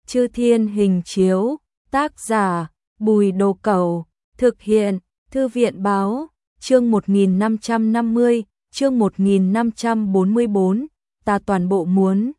Chư Thiên Hình Chiếu, tác giả, Bùi Đồ Cẩu, thực hiện, Thư viện Báo, chương 1550, chương 1544, ta toàn bộ muốn.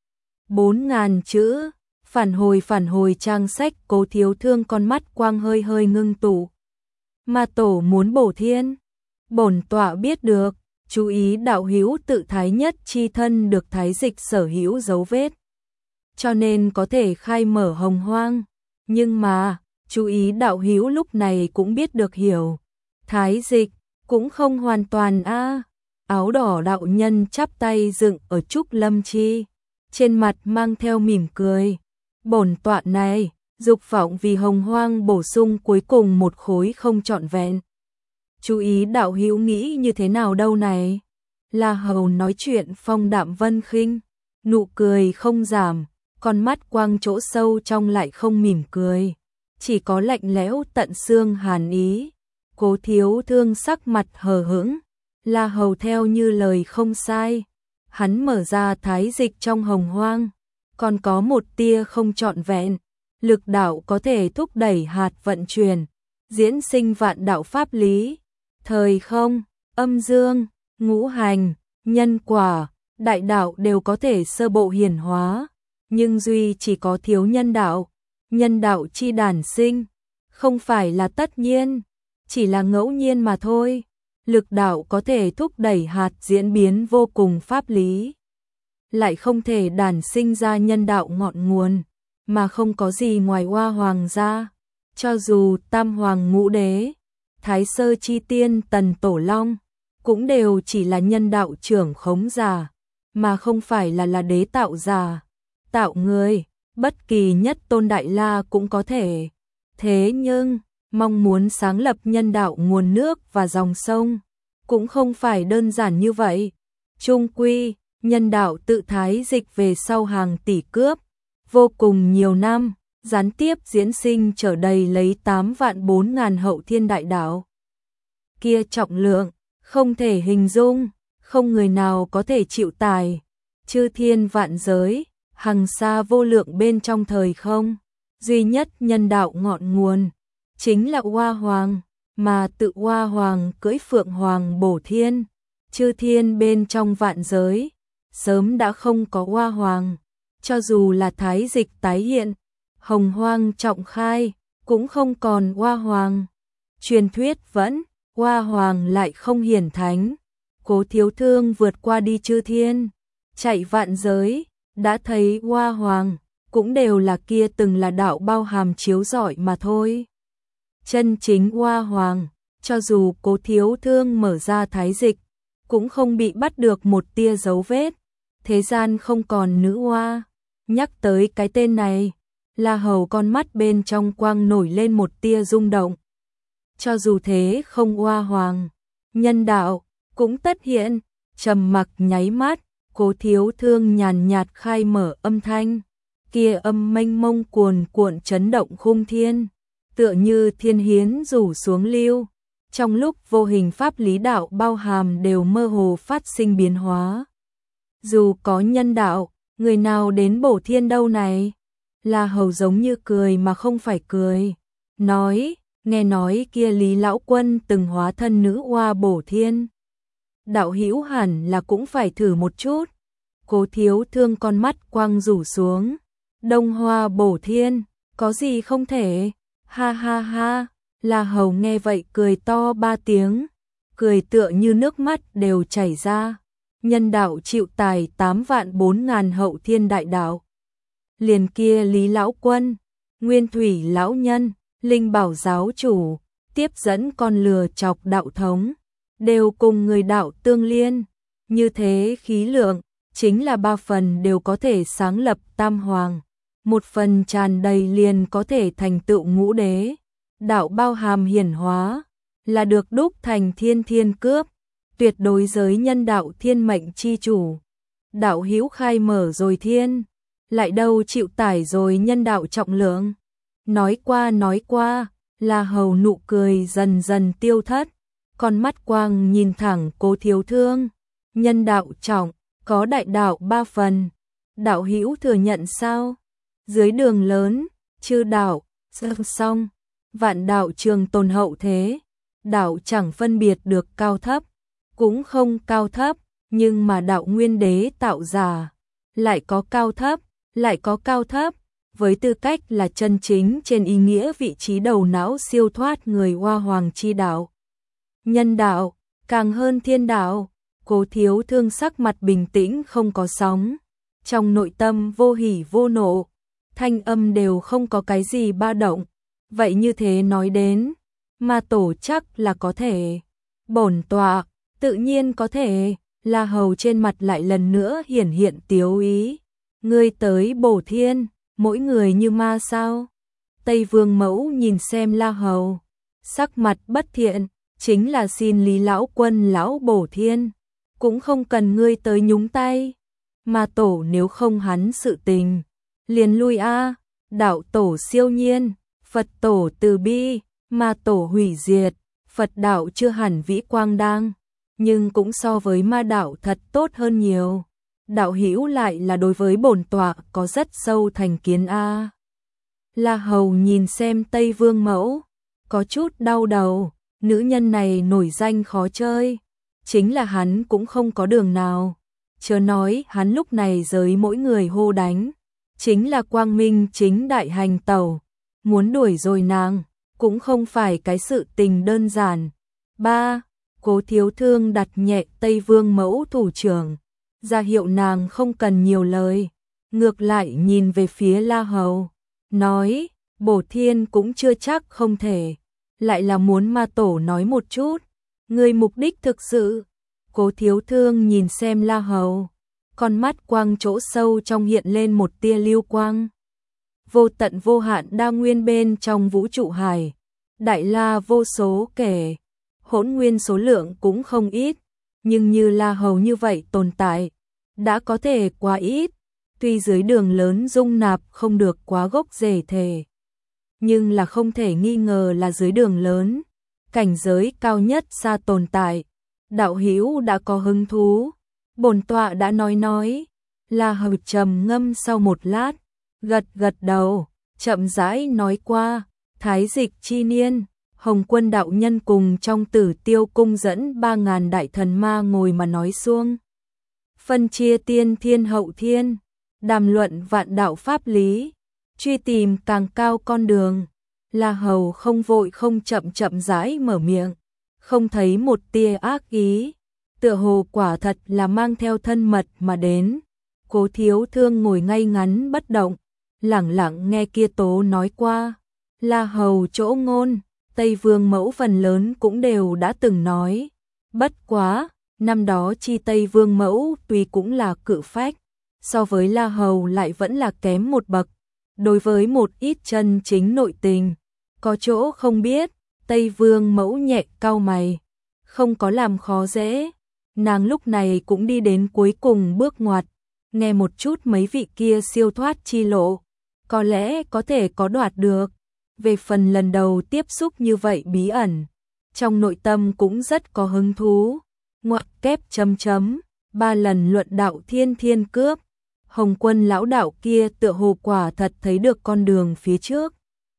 4.000 chữ, phản hồi trang sách. Cố Thiếu Thương con mắt quang hơi hơi ngưng tụ. Ma tổ muốn bổ thiên, bổn tọa biết được, chú ý đạo hữu tự thái nhất chi thân được thái dịch sở hữu dấu vết, cho nên có thể khai mở hồng hoang, nhưng mà, chú ý đạo hữu lúc này cũng biết được hiểu, thái dịch cũng không hoàn toàn a. Áo đỏ đạo nhân chắp tay dựng ở trúc lâm chi, trên mặt mang theo mỉm cười. Bổn tọa này, dục vọng vì hồng hoang bổ sung cuối cùng một khối không trọn vẹn. Chú ý đạo hữu nghĩ như thế nào đâu này? La Hầu nói chuyện phong đạm vân khinh, nụ cười không giảm, con mắt quang chỗ sâu trong lại không mỉm cười, chỉ có lạnh lẽo tận xương hàn ý. Cố Thiếu Thương sắc mặt hờ hững, La Hầu theo như lời không sai, hắn mở ra thái dịch trong hồng hoang, còn có một tia không trọn vẹn, lực đạo có thể thúc đẩy hạt vận chuyển, diễn sinh vạn đạo pháp lý, thời không, âm dương, ngũ hành, nhân quả, đại đạo đều có thể sơ bộ hiển hóa, nhưng duy chỉ có thiếu nhân đạo chi đản sinh, không phải là tất nhiên, chỉ là ngẫu nhiên mà thôi. Lực đạo có thể thúc đẩy hạt diễn biến vô cùng pháp lý, lại không thể đản sinh ra nhân đạo ngọn nguồn, mà không có gì ngoài Hoa Hoàng ra. Cho dù Tam Hoàng Ngũ Đế, Thái Sơ Chi Tiên, Tần Tổ Long, cũng đều chỉ là nhân đạo trưởng khống giả, mà không phải là đế tạo giả, tạo người, bất kỳ nhất tôn Đại La cũng có thể. Thế nhưng, mong muốn sáng lập nhân đạo nguồn nước và dòng sông, cũng không phải đơn giản như vậy. Chung quy, nhân đạo tự thái dịch về sau hàng tỷ cướp, vô cùng nhiều năm, gián tiếp diễn sinh trở đầy lấy 8.400.000 hậu thiên đại đạo. Kia trọng lượng, không thể hình dung, không người nào có thể chịu tải. Chư thiên vạn giới, hằng xa vô lượng bên trong thời không, duy nhất nhân đạo ngọn nguồn, chính là Hoa Hoàng, mà tự Hoa Hoàng cưỡi Phượng Hoàng bổ thiên. Chư thiên bên trong vạn giới, sớm đã không có Hoa Hoàng, cho dù là thái dịch tái hiện, hồng hoang trọng khai, cũng không còn Hoa Hoàng. Truyền thuyết vẫn, Hoa Hoàng lại không hiển thánh. Cố Thiếu Thương vượt qua đi chư thiên, chạy vạn giới, đã thấy Hoa Hoàng, cũng đều là kia từng là đạo bao hàm chiếu rọi mà thôi. Chân chính Hoa Hoàng, cho dù Cố Thiếu Thương mở ra thái dịch, cũng không bị bắt được một tia dấu vết. Thế gian không còn nữ hoa. Nhắc tới cái tên này, La Hầu con mắt bên trong quang nổi lên một tia rung động. Cho dù thế không Hoa Hoàng, nhân đạo cũng tất hiện. Trầm mặc nháy mắt, Cố Thiếu Thương nhàn nhạt khai mở âm thanh, kia âm mênh mông cuồn cuộn chấn động khung thiên, tựa như thiên hiến rủ xuống lưu, trong lúc vô hình pháp lý đạo bao hàm đều mơ hồ phát sinh biến hóa. Dù có nhân đạo, người nào đến bổ thiên đâu này? La Hầu giống như cười mà không phải cười, nói, nghe nói kia Lý Lão Quân từng hóa thân nữ hoa bổ thiên. Đạo hữu hẳn là cũng phải thử một chút. Cố Thiếu Thương con mắt quang rủ xuống, Đông Hoa bổ thiên, có gì không thể? Ha ha ha. La Hầu nghe vậy cười to 3 tiếng, cười tựa như nước mắt đều chảy ra. Nhân đạo chịu tài 8.400.000 hậu thiên đại đạo. Liền kia Lý Lão Quân, Nguyên Thủy Lão Nhân, Linh Bảo Giáo Chủ, tiếp dẫn con lừa chọc đạo thống, đều cùng người đạo tương liên. Như thế khí lượng, chính là 3 phần đều có thể sáng lập Tam Hoàng, 1 phần tràn đầy liền có thể thành tựu Ngũ Đế. Đạo bao hàm hiển hóa, là được đúc thành thiên thiên cướp, tuyệt đối giới nhân đạo thiên mệnh chi chủ. Đạo hữu khai mở rồi thiên, lại đâu chịu tải rồi nhân đạo trọng lượng. Nói qua, La Hầu nụ cười dần dần tiêu thất, con mắt quang nhìn thẳng Cố Thiếu Thương. Nhân đạo trọng, có đại đạo 3 phần, đạo hữu thừa nhận sao? Dưới đường lớn, chư đạo, xong, vạn đạo trường tồn hậu thế, đạo chẳng phân biệt được cao thấp, cũng không cao thấp, nhưng mà đạo nguyên đế tạo ra, lại có cao thấp, lại có cao thấp, với tư cách là chân chính trên ý nghĩa vị trí đầu não siêu thoát người Hoa Hoàng chi đạo. Nhân đạo, càng hơn thiên đạo, Cố Thiếu Thương sắc mặt bình tĩnh không có sóng, trong nội tâm vô hỉ vô nộ, thanh âm đều không có cái gì ba động, vậy như thế nói đến, ma tổ chắc là có thể, bổn tọa, tự nhiên có thể, La Hầu trên mặt lại lần nữa hiển hiện tiếu ý, ngươi tới bổ thiên, mỗi người như ma sao? Tây Vương Mẫu nhìn xem La Hầu, sắc mặt bất thiện, chính là xin Lý lão quân lão bổ thiên, cũng không cần ngươi tới nhúng tay, ma tổ nếu không hắn sự tình, liền lui a, đạo tổ siêu nhiên, Phật tổ từ bi, ma tổ hủy diệt, Phật đạo chưa hẳn vĩ quang đang, nhưng cũng so với ma đạo thật tốt hơn nhiều. Đạo hữu lại là đối với bổn tọa có rất sâu thành kiến a. La Hầu nhìn xem Tây Vương Mẫu, có chút đau đầu, nữ nhân này nổi danh khó chơi, chính là hắn cũng không có đường nào, chớ nói hắn lúc này giới mỗi người hô đánh, chính là quang minh chính đại hành tẩu, muốn đuổi rồi nàng, cũng không phải cái sự tình đơn giản. 3. Cố Thiếu Thương đặt nhẹ Tây Vương Mẫu thủ trưởng, ra hiệu nàng không cần nhiều lời, ngược lại nhìn về phía La Hầu, nói, bổ thiên cũng chưa chắc không thể, lại là muốn ma tổ nói một chút, người mục đích thực sự. Cố Thiếu Thương nhìn xem La Hầu, con mắt quang chỗ sâu trong hiện lên một tia lưu quang. Vô tận vô hạn đa nguyên bên trong vũ trụ hải, đại la vô số kể, hỗn nguyên số lượng cũng không ít, nhưng như La Hầu như vậy tồn tại, đã có thể quá ít, tuy dưới đường lớn dung nạp không được quá gốc rễ thể, nhưng là không thể nghi ngờ là dưới đường lớn, cảnh giới cao nhất xa tồn tại, đạo hữu đã có hứng thú, bổn tọa đã nói, La Hầu trầm ngâm sau một lát, gật gật đầu, chậm rãi nói qua, thái dịch chi niên, Hồng Quân đạo nhân cùng trong Tử Tiêu cung dẫn 3.000 đại thần ma ngồi mà nói xuông. Phân chia tiên thiên hậu thiên, đàm luận vạn đạo pháp lý, truy tìm càng cao con đường. La Hầu không vội không chậm chậm rãi mở miệng, không thấy một tia ác ý, tựa hồ quả thật là mang theo thân mật mà đến. Cố Thiếu Thương ngồi ngay ngắn bất động, lẳng lặng nghe kia tố nói qua. La Hầu chỗ ngôn, Tây Vương Mẫu phần lớn cũng đều đã từng nói. Bất quá, năm đó chi Tây Vương Mẫu tuy cũng là cự phách, so với La Hầu lại vẫn là kém một bậc. Đối với một ít chân chính nội tình, có chỗ không biết, Tây Vương Mẫu nhẹ cau mày, không có làm khó dễ. Nàng lúc này cũng đi đến cuối cùng bước ngoặt, nghe một chút mấy vị kia siêu thoát chi lộ, có lẽ có thể có đoạt được. Về phần lần đầu tiếp xúc như vậy bí ẩn, trong nội tâm cũng rất có hứng thú. Ngoặc kép chấm, 3 lần luận đạo thiên thiên cướp, Hồng Quân lão đạo kia tựa hồ quả thật thấy được con đường phía trước.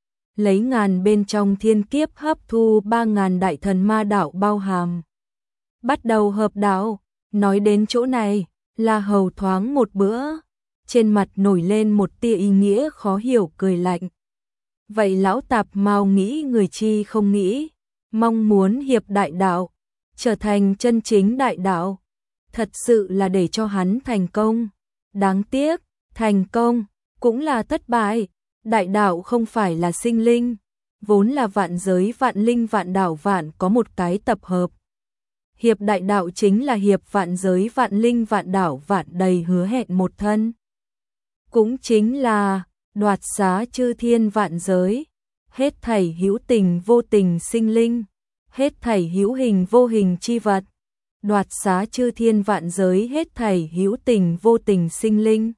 Lấy ngàn bên trong thiên kiếp hấp thu 3.000 đại thần ma đạo bao hàm. Bắt đầu hợp đạo, nói đến chỗ này, La Hầu thoáng một bữa, trên mặt nổi lên một tia ý nghĩa khó hiểu cười lạnh. Vậy lão tạp mau nghĩ người chi không nghĩ, mong muốn hiệp đại đạo, trở thành chân chính đại đạo, thật sự là để cho hắn thành công. Đáng tiếc, thành công cũng là thất bại, đại đạo không phải là sinh linh, vốn là vạn giới vạn linh vạn đạo vạn có một cái tập hợp. Hiệp đại đạo chính là hiệp vạn giới vạn linh vạn đạo vạn đầy hứa hẹn một thân. Cũng chính là đoạt xá chư thiên vạn giới, hết thảy hữu tình vô tình sinh linh, hết thảy hữu hình vô hình chi vật, đoạt xá chư thiên vạn giới hết thảy hữu tình vô tình sinh linh.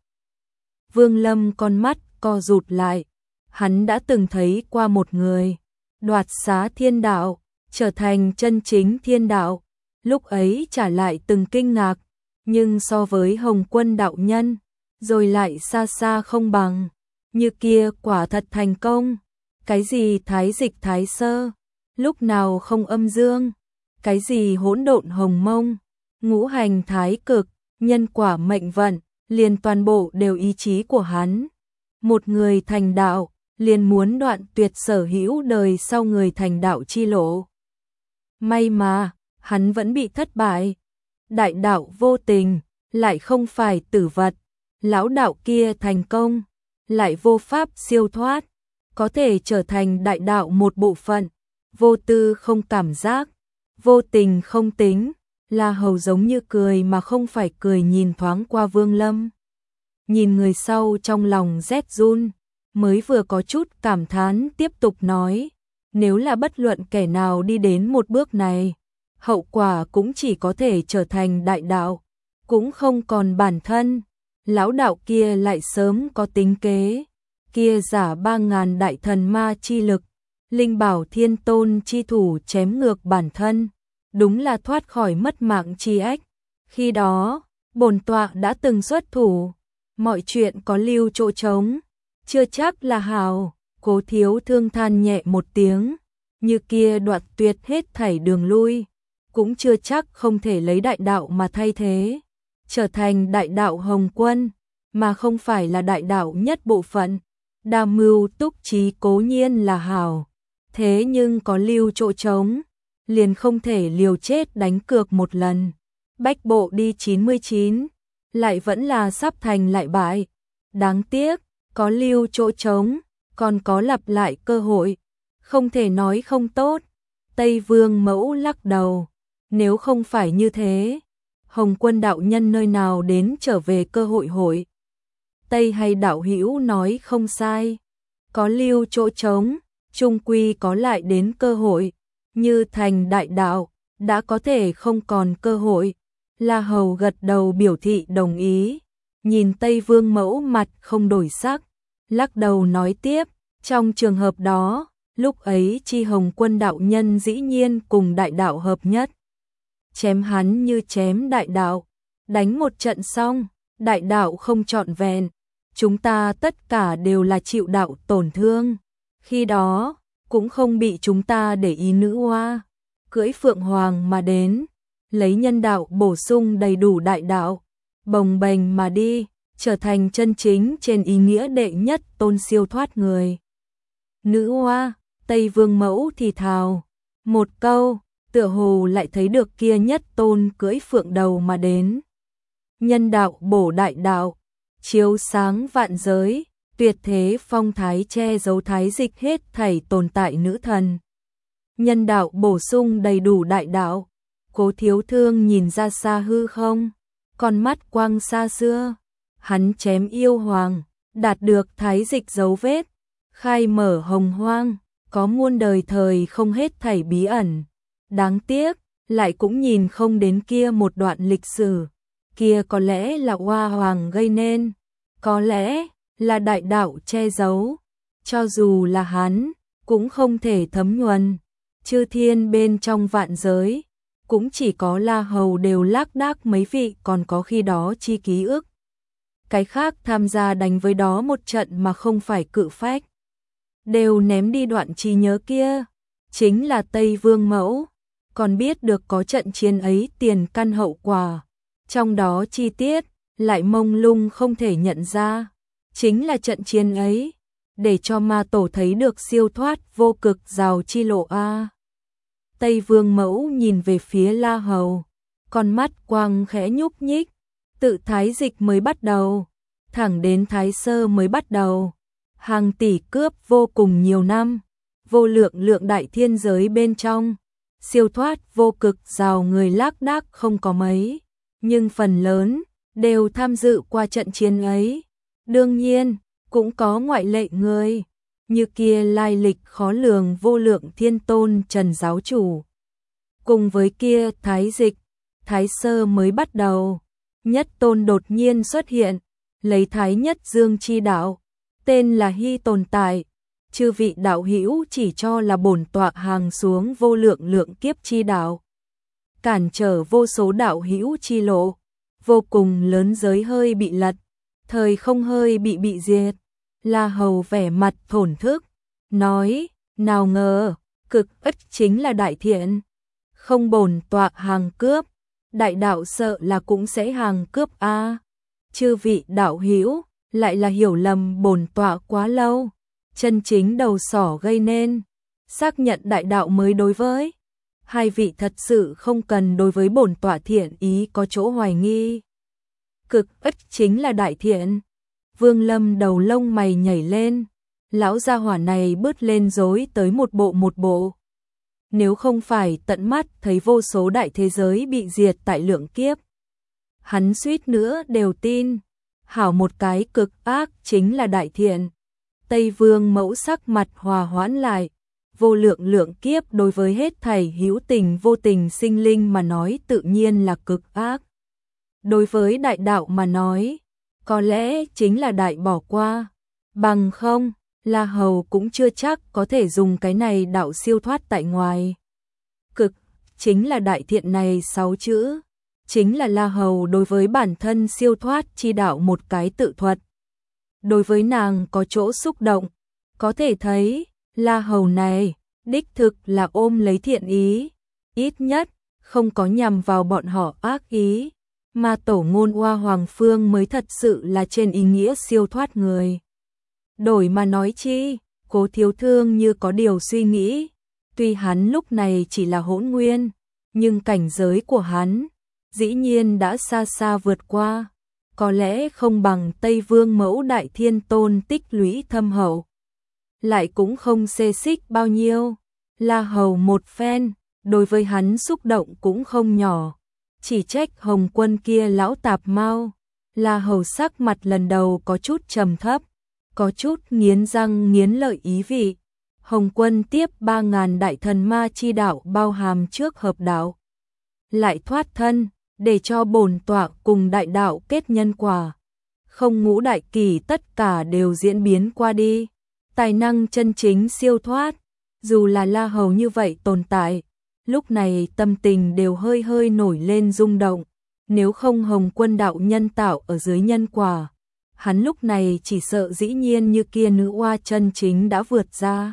Vương Lâm con mắt co rụt lại, hắn đã từng thấy qua một người, đoạt xá thiên đạo, trở thành chân chính thiên đạo, lúc ấy trả lại từng kinh ngạc, nhưng so với Hồng Quân đạo nhân, rồi lại xa xa không bằng. Như kia quả thật thành công. Cái gì thái dịch thái sơ, lúc nào không âm dương, cái gì hỗn độn hồng mông, ngũ hành thái cực, nhân quả mệnh vận, liền toàn bộ đều ý chí của hắn. Một người thành đạo, liền muốn đoạn tuyệt sở hữu đời sau người thành đạo chi lộ. May mà, hắn vẫn bị thất bại. Đại đạo vô tình, lại không phải tử vật. Lão đạo kia thành công, lại vô pháp siêu thoát, có thể trở thành đại đạo một bộ phận. Vô tư không cảm giác, vô tình không tính. La Hầu giống như cười mà không phải cười nhìn thoáng qua Vương Lâm. Nhìn người sau trong lòng rét run, mới vừa có chút cảm thán tiếp tục nói, nếu là bất luận kẻ nào đi đến một bước này, hậu quả cũng chỉ có thể trở thành đại đạo, cũng không còn bản thân. Lão đạo kia lại sớm có tính kế, kia giả 3.000 đại thần ma chi lực, linh bảo thiên tôn chi thủ chém ngược bản thân, đúng là thoát khỏi mất mạng chi ách. Khi đó, bổn tọa đã từng xuất thủ, mọi chuyện có lưu chỗ trống, chưa chắc là hảo. Cố Thiếu Thương than nhẹ một tiếng, như kia đoạt tuyệt hết thảy đường lui, cũng chưa chắc không thể lấy đại đạo mà thay thế, trở thành đại đạo Hồng Quân, mà không phải là đại đạo nhất bộ phận. Đa mưu túc trí cố nhiên là hảo, thế nhưng có lưu chỗ trống, liền không thể liều chết đánh cược một lần. Bách bộ đi 99, lại vẫn là sắp thành lại bại. Đáng tiếc, có lưu chỗ trống, còn có lặp lại cơ hội, không thể nói không tốt. Tây Vương Mẫu lắc đầu, nếu không phải như thế, Hồng Quân đạo nhân nơi nào đến trở về cơ hội hội. Tây hay đạo hữu nói không sai, có lưu chỗ trống, chung quy có lại đến cơ hội, như thành đại đạo, đã có thể không còn cơ hội. La Hầu gật đầu biểu thị đồng ý, nhìn Tây Vương Mẫu mặt không đổi sắc, lắc đầu nói tiếp, trong trường hợp đó, lúc ấy chi Hồng Quân đạo nhân dĩ nhiên cùng đại đạo hợp nhất. Chém hắn như chém đại đạo, đánh một trận xong, đại đạo không trọn vẹn, chúng ta tất cả đều là chịu đạo tổn thương. Khi đó, cũng không bị chúng ta để ý nữ hoa, cưỡi phượng hoàng mà đến, lấy nhân đạo bổ sung đầy đủ đại đạo, bồng bềnh mà đi, trở thành chân chính trên ý nghĩa đệ nhất tôn siêu thoát người. Nữ hoa, Tây Vương Mẫu thì thào một câu, tựa hồ lại thấy được kia nhất tôn cưỡi phượng đầu mà đến. Nhân đạo bổ đại đạo, chiếu sáng vạn giới, tuyệt thế phong thái che giấu thái dịch hết thảy tồn tại nữ thần. Nhân đạo bổ sung đầy đủ đại đạo. Cố Thiếu Thương nhìn ra xa hư không, con mắt quang xa xưa, hắn chém yêu hoàng, đạt được thái dịch dấu vết, khai mở hồng hoang, có muôn đời thời không hết thảy bí ẩn. Đáng tiếc, lại cũng nhìn không đến kia một đoạn lịch sử, kia có lẽ là Hoa Hoàng gây nên, có lẽ là đại đạo che giấu, cho dù là hắn, cũng không thể thấm nhuần. Chư thiên bên trong vạn giới, cũng chỉ có La Hầu đều lác đác mấy vị còn có khi đó chi ký ức. Cái khác tham gia đánh với đó một trận mà không phải cự phách, đều ném đi đoạn trí nhớ kia, chính là Tây Vương Mẫu, còn biết được có trận chiến ấy tiền căn hậu quả, trong đó chi tiết lại mông lung không thể nhận ra, chính là trận chiến ấy, để cho ma tổ thấy được siêu thoát vô cực giàu chi lộ a. Tây Vương Mẫu nhìn về phía La Hầu, con mắt quang khẽ nhúc nhích, tự thái dịch mới bắt đầu, thẳng đến thái sơ mới bắt đầu, hàng tỷ cướp vô cùng nhiều năm, vô lượng lượng đại thiên giới bên trong, siêu thoát vô cực giàu người lác đác không có mấy, nhưng phần lớn đều tham dự qua trận chiến ấy. Đương nhiên, cũng có ngoại lệ người, như kia lai lịch khó lường vô lượng thiên tôn Trần giáo chủ. Cùng với kia thái dịch, thái sơ mới bắt đầu, nhất tôn đột nhiên xuất hiện, lấy thái nhất dương chi đạo, tên là Hy tồn tại. Chư vị đạo hữu chỉ cho là bổn tọa hàng xuống vô lượng lượng kiếp chi đạo, cản trở vô số đạo hữu chi lộ, vô cùng lớn giới hơi bị lật, thời không hơi bị diệt. La Hầu vẻ mặt thổn thức, nói, nào ngờ, cực ất chính là đại thiện. Không bổn tọa hàng cướp, đại đạo sợ là cũng sẽ hàng cướp a. Chư vị đạo hữu, lại là hiểu lầm bổn tọa quá lâu. Chân chính đầu sỏ gây nên, xác nhận đại đạo mới đối với. Hai vị thật sự không cần đối với bổn tọa thiện ý có chỗ hoài nghi. Cực ất chính là đại thiện. Vương Lâm đầu lông mày nhảy lên, lão gia hỏa này bứt lên rối tới một bộ. Nếu không phải tận mắt thấy vô số đại thế giới bị diệt tại lượng kiếp, hắn suýt nữa đều tin. Hảo một cái cực ác chính là đại thiện. Tây Vương Mẫu sắc mặt hòa hoãn lại, vô lượng kiếp đối với hết thảy hữu tình vô tình sinh linh mà nói tự nhiên là cực ác. Đối với đại đạo mà nói, có lẽ chính là đại bỏ qua. Bằng không, La Hầu cũng chưa chắc có thể dùng cái này đạo siêu thoát tại ngoài. Cực, chính là đại thiện này 6 chữ, chính là La Hầu đối với bản thân siêu thoát chi đạo một cái tự thuật. Đối với nàng có chỗ xúc động, có thể thấy, La Hầu này, đích thực là ôm lấy thiện ý, ít nhất, không có nhằm vào bọn họ ác ý, mà tổ ngôn Oa Hoàng Phương mới thật sự là trên ý nghĩa siêu thoát người. Đổi mà nói chi, Cố Thiếu Thương như có điều suy nghĩ, tuy hắn lúc này chỉ là hỗn nguyên, nhưng cảnh giới của hắn, dĩ nhiên đã xa xa vượt qua, có lẽ không bằng Tây Vương Mẫu Đại Thiên Tôn tích lũy thâm hậu. Lại cũng không xê xích bao nhiêu, La Hầu một phen, đối với hắn xúc động cũng không nhỏ, chỉ trách Hồng Quân kia lão tạp mau. La Hầu sắc mặt lần đầu có chút trầm thấp, có chút nghiến răng nghiến lợi ý vị. Hồng Quân tiếp 3.000 đại thần ma chi đạo bao hàm trước hợp đạo, lại thoát thân, để cho bổn tọa cùng đại đạo kết nhân quả. Không ngũ đại kỳ tất cả đều diễn biến qua đi, tài năng chân chính siêu thoát. Dù là La Hầu như vậy tồn tại, lúc này tâm tình đều hơi hơi nổi lên rung động. Nếu không Hồng Quân đạo nhân tạo ở dưới nhân quả, hắn lúc này chỉ sợ dĩ nhiên như kia nữ oa chân chính đã vượt ra.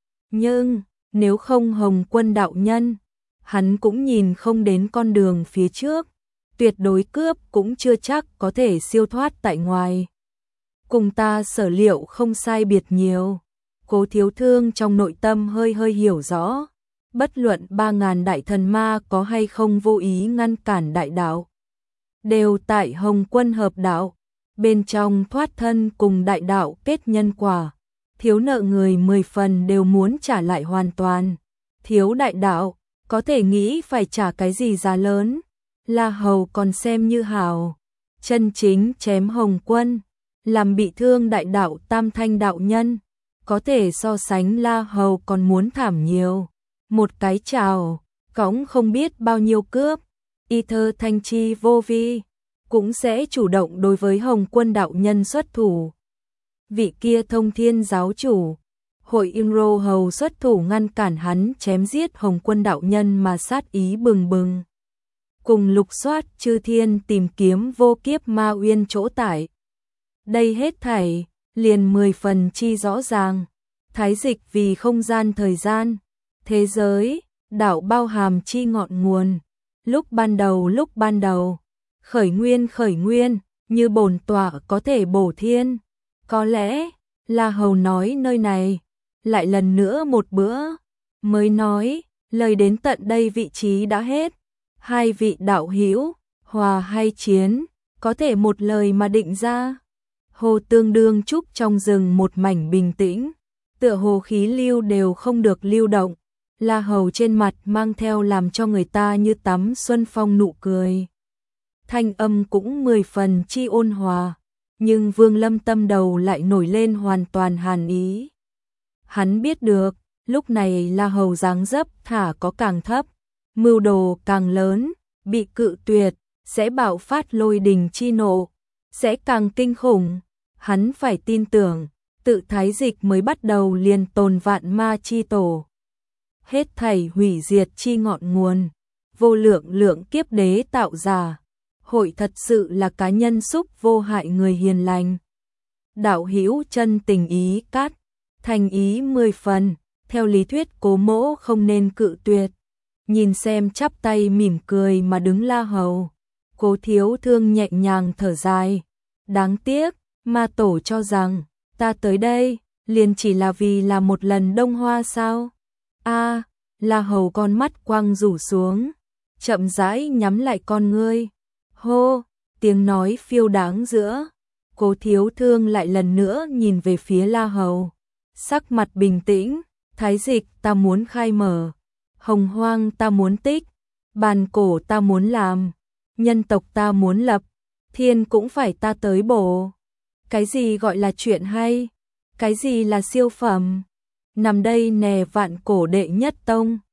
Nhưng, nếu không Hồng Quân đạo nhân, hắn cũng nhìn không đến con đường phía trước, tuyệt đối cướp cũng chưa chắc có thể siêu thoát tại ngoài. Cùng ta sở liệu không sai biệt nhiều. Cố Thiếu Thương trong nội tâm hơi hơi hiểu rõ, bất luận 3.000 đại thần ma có hay không vô ý ngăn cản đại đạo, đều tại Hồng Quân hợp đạo, bên trong thoát thân cùng đại đạo kết nhân quả, thiếu nợ người 10 phần đều muốn trả lại hoàn toàn. Thiếu đại đạo, có thể nghĩ phải trả cái gì giá lớn. La Hầu còn xem như hào, chân chính chém Hồng Quân, làm bị thương đại đạo Tam Thanh đạo nhân, có thể so sánh La Hầu còn muốn thảm nhiều. Một cái chào, cõng không biết bao nhiêu cướp, y thơ thanh chi vô vi, cũng sẽ chủ động đối với Hồng Quân đạo nhân xuất thủ. Vị kia Thông Thiên giáo chủ, Hội Imro Hầu xuất thủ ngăn cản hắn chém giết Hồng Quân đạo nhân mà sát ý bừng bừng. Cùng lục soát chư thiên tìm kiếm vô kiếp ma uyên chỗ tại. Đây hết thảy, liền 10 phần chi rõ ràng. Thái dịch vì không gian thời gian, thế giới, đạo bao hàm chi ngọn nguồn. Lúc ban đầu, khởi nguyên, như bổn tọa có thể bổ thiên. Có lẽ, La Hầu nói nơi này, lại lần nữa một bữa, mới nói, lời đến tận đây vị trí đã hết. Hai vị đạo hữu, hòa hay chiến, có thể một lời mà định ra. Hồ tương đương trúc trong rừng một mảnh bình tĩnh, tựa hồ khí lưu đều không được lưu động. La Hầu trên mặt mang theo làm cho người ta như tắm xuân phong nụ cười. Thanh âm cũng 10 phần chi ôn hòa, nhưng Vương Lâm tâm đầu lại nổi lên hoàn toàn hàn ý. Hắn biết được, lúc này La Hầu dáng dấp thả có càng thấp, mưu đồ càng lớn, bị cự tuyệt, sẽ bạo phát lôi đình chi nộ, sẽ càng kinh khủng. Hắn phải tin tưởng, tự thái dịch mới bắt đầu liền tồn vạn ma chi tổ. Hết thảy hủy diệt chi ngọn nguồn, vô lượng kiếp đế tạo ra, hội thật sự là cá nhân xúc vô hại người hiền lành. đạo hữu chân tình ý cát, thành ý 10 phần, theo lý thuyết Cố Mỗ không nên cự tuyệt. Nhìn xem chắp tay mỉm cười mà đứng La Hầu, Cố Thiếu Thương nhẹ nhàng thở dài, đáng tiếc, ma tổ cho rằng ta tới đây liền chỉ là vì là một lần đông hoa sao? A, La Hầu con mắt quang rủ xuống, chậm rãi nhắm lại con ngươi. Hô, tiếng nói phiêu đáng giữa. Cố Thiếu Thương lại lần nữa nhìn về phía La Hầu, sắc mặt bình tĩnh, Thái Dịch ta muốn khai mở, Hồng Hoang ta muốn tích, Bàn Cổ ta muốn làm, nhân tộc ta muốn lập, thiên cũng phải ta tới bổ. Cái gì gọi là chuyện hay? Cái gì là siêu phẩm? Nằm đây nè vạn cổ đệ nhất tông.